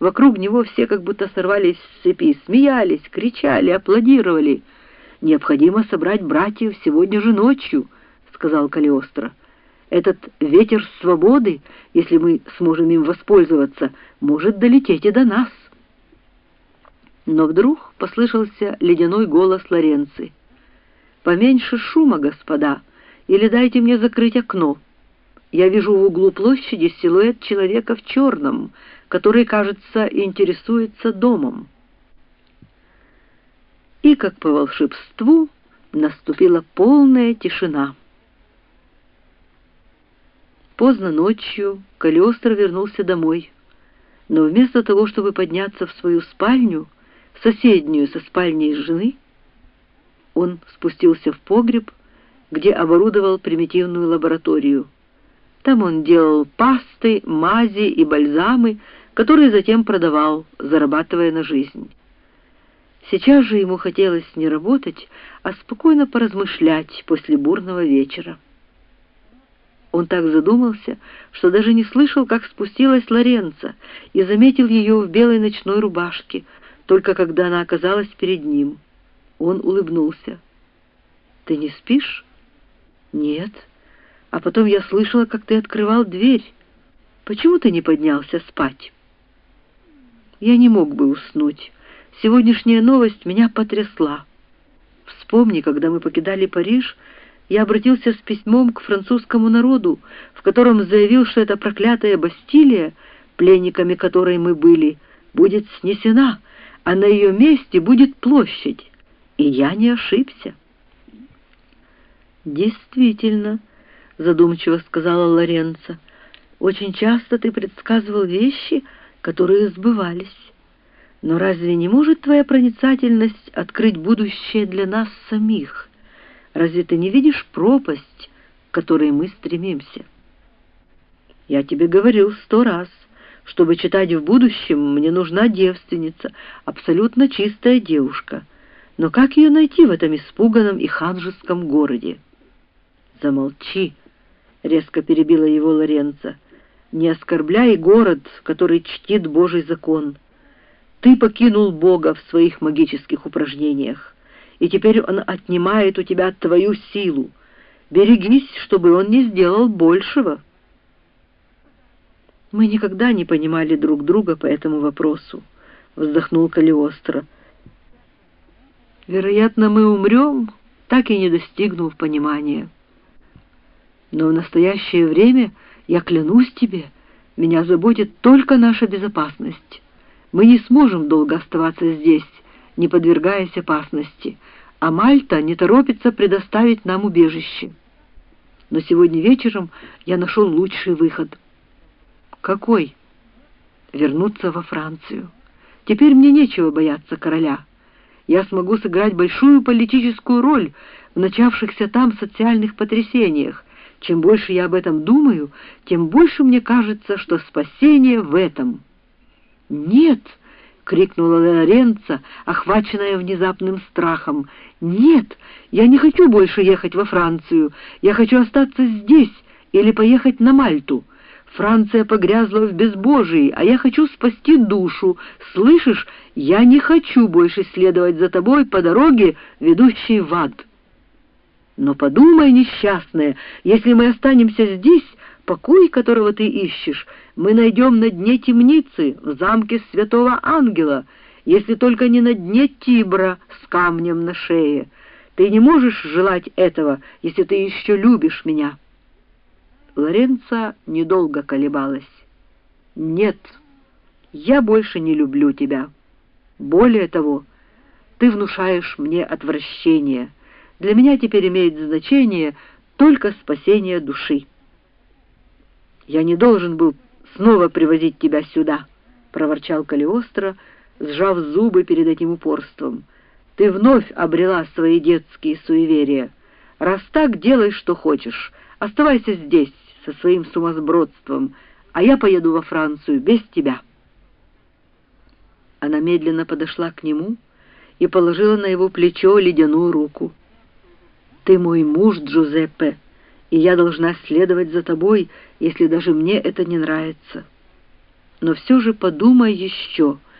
Вокруг него все как будто сорвались с цепи, смеялись, кричали, аплодировали. «Необходимо собрать братьев сегодня же ночью», — сказал Калиостро. «Этот ветер свободы, если мы сможем им воспользоваться, может долететь и до нас». Но вдруг послышался ледяной голос Лоренци. «Поменьше шума, господа, или дайте мне закрыть окно. Я вижу в углу площади силуэт человека в черном, который, кажется, интересуется домом». И, как по волшебству, наступила полная тишина. Поздно ночью Калиостро вернулся домой, но вместо того, чтобы подняться в свою спальню, соседнюю со спальней жены, он спустился в погреб, где оборудовал примитивную лабораторию. Там он делал пасты, мази и бальзамы, которые затем продавал, зарабатывая на жизнь. Сейчас же ему хотелось не работать, а спокойно поразмышлять после бурного вечера. Он так задумался, что даже не слышал, как спустилась Лоренца, и заметил ее в белой ночной рубашке, только когда она оказалась перед ним. Он улыбнулся. «Ты не спишь?» «Нет. А потом я слышала, как ты открывал дверь. Почему ты не поднялся спать?» «Я не мог бы уснуть. Сегодняшняя новость меня потрясла. Вспомни, когда мы покидали Париж, я обратился с письмом к французскому народу, в котором заявил, что эта проклятая Бастилия, пленниками которой мы были, будет снесена, а на ее месте будет площадь. И я не ошибся». «Действительно», — задумчиво сказала Лоренца, — «очень часто ты предсказывал вещи, которые сбывались. Но разве не может твоя проницательность открыть будущее для нас самих? Разве ты не видишь пропасть, к которой мы стремимся?» «Я тебе говорил 100 раз, чтобы читать в будущем, мне нужна девственница, абсолютно чистая девушка. Но как ее найти в этом испуганном и ханжеском городе?» «Замолчи», — резко перебила его Лоренца. «Не оскорбляй город, который чтит Божий закон. Ты покинул Бога в своих магических упражнениях, и теперь он отнимает у тебя твою силу. Берегись, чтобы он не сделал большего». «Мы никогда не понимали друг друга по этому вопросу», — вздохнул Калиостро. «Вероятно, мы умрем, так и не достигнув понимания. Но в настоящее время, я клянусь тебе, меня заботит только наша безопасность. Мы не сможем долго оставаться здесь, не подвергаясь опасности, а Мальта не торопится предоставить нам убежище. Но сегодня вечером я нашел лучший выход». «Какой?» «Вернуться во Францию. Теперь мне нечего бояться короля. Я смогу сыграть большую политическую роль в начавшихся там социальных потрясениях. Чем больше я об этом думаю, тем больше мне кажется, что спасение в этом». «Нет!» — крикнула Лоренца, охваченная внезапным страхом. «Нет! Я не хочу больше ехать во Францию. Я хочу остаться здесь или поехать на Мальту. Франция погрязла в безбожии, а я хочу спасти душу. Слышишь, я не хочу больше следовать за тобой по дороге, ведущей в ад». «Но подумай, несчастная, если мы останемся здесь, покой, которого ты ищешь, мы найдем на дне темницы, в замке Святого Ангела, если только не на дне Тибра с камнем на шее. Ты не можешь желать этого, если ты еще любишь меня». Лоренца недолго колебалась. «Нет, я больше не люблю тебя. Более того, ты внушаешь мне отвращение. Для меня теперь имеет значение только спасение души». «Я не должен был снова привозить тебя сюда», — проворчал Калиостро, сжав зубы перед этим упорством. «Ты вновь обрела свои детские суеверия. Раз так, делай, что хочешь. Оставайся здесь со своим сумасбродством, а я поеду во Францию без тебя». Она медленно подошла к нему и положила на его плечо ледяную руку. «Ты мой муж, Джузеппе, и я должна следовать за тобой, если даже мне это не нравится. но все же подумай еще.